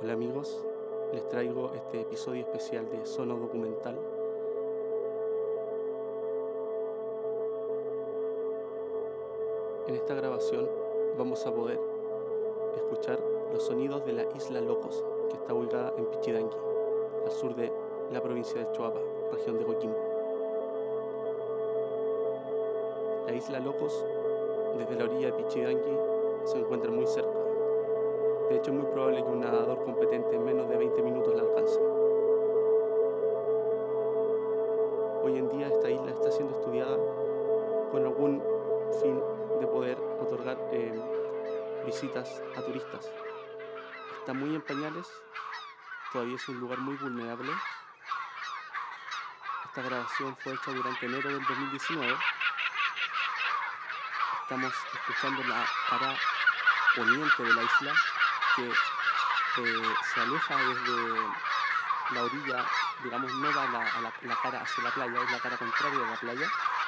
Hola amigos, les traigo este episodio especial de Sono Documental. En esta grabación vamos a poder escuchar los sonidos de la isla Locos, que está ubicada en Pichidangui, al sur de la provincia del Choapa, región de Coquimbo. La isla Locos, desde la orilla de Pichidangui, se encuentra muy cerca. De hecho, es muy probable que un nadador competente en menos de 20 minutos la alcance. Hoy en día esta isla está siendo estudiada con algún fin de poder otorgar visitas a turistas. Está muy en pañales, todavía es un lugar muy vulnerable. Esta grabación fue hecha durante enero del 2019. Estamos escuchando la cara poniente de la isla que se aleja desde la orilla, digamos, no da la cara hacia la playa, es la cara contraria de la playa.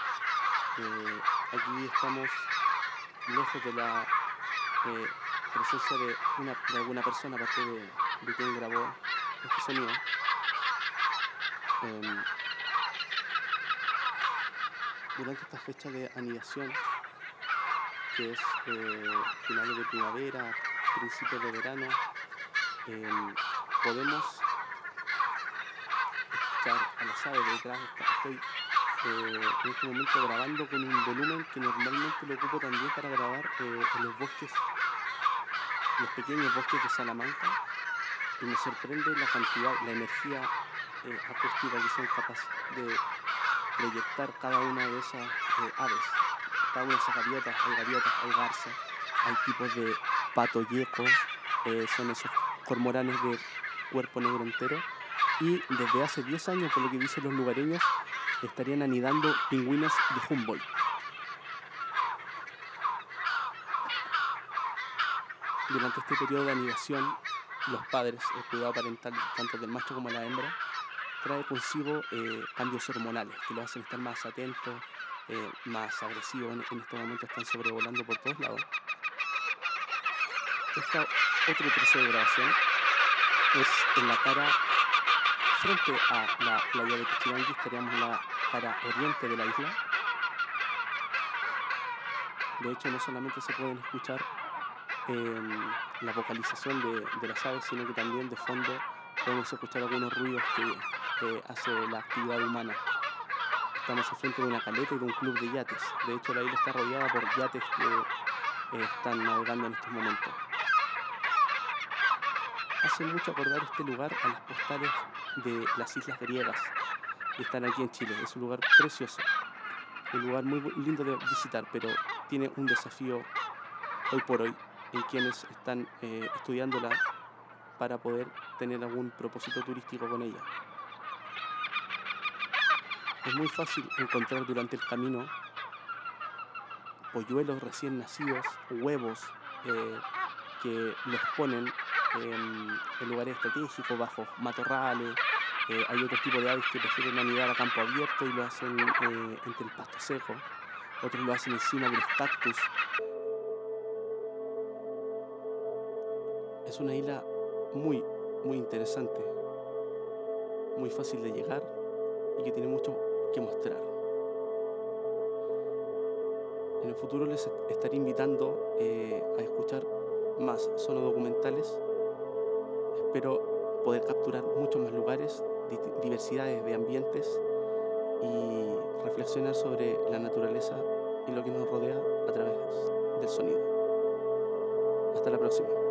Aquí estamos lejos de la presencia de alguna persona, aparte de quien grabó este sonido. Durante esta fecha de anidación, que es finales de primavera, principios de verano, podemos escuchar a las aves detrás. Estoy en este momento grabando con un volumen que normalmente lo ocupo también para grabar en los bosques, los pequeños bosques de Salamanca, y me sorprende la cantidad, la energía acústica que son capaces de proyectar cada una de esas aves. Cada una de esas gaviotas, hay garzas, hay tipos de pato yeco, son esos cormoranes de cuerpo negro entero, y desde hace 10 años, por lo que dicen los lugareños, estarían anidando pingüinos de Humboldt. Durante este periodo de anidación, los padres, el cuidado parental tanto del macho como de la hembra, trae consigo cambios hormonales que lo hacen estar más atentos, más agresivos. En este momento están sobrevolando por todos lados. Otro trozo de grabación es en la cara frente a la playa de Pichidangui. Estaríamos en la cara oriente de la isla. De hecho, no solamente se pueden escuchar la vocalización de las aves, sino que también de fondo podemos escuchar algunos ruidos que hace la actividad humana. Estamos al frente de una caleta y de un club de yates. De hecho, la isla está rodeada por yates que están navegando en estos momentos. Hace mucho acordar este lugar a las postales de las islas griegas que están aquí en Chile. Es un lugar precioso, un lugar muy lindo de visitar, pero tiene un desafío hoy por hoy en quienes están estudiándola para poder tener algún propósito turístico con ella. Es muy fácil encontrar durante el camino polluelos recién nacidos, huevos que los ponen en lugares estratégicos, bajo matorrales. Hay otro tipo de aves que prefieren anidar a campo abierto y lo hacen entre el pasto seco. Otros lo hacen encima de los cactus. Es una isla muy, muy interesante, muy fácil de llegar y que tiene mucho que mostrar. En el futuro les estaré invitando a escuchar más sonodocumentales. Espero poder capturar muchos más lugares, diversidades de ambientes y reflexionar sobre la naturaleza y lo que nos rodea a través del sonido. Hasta la próxima.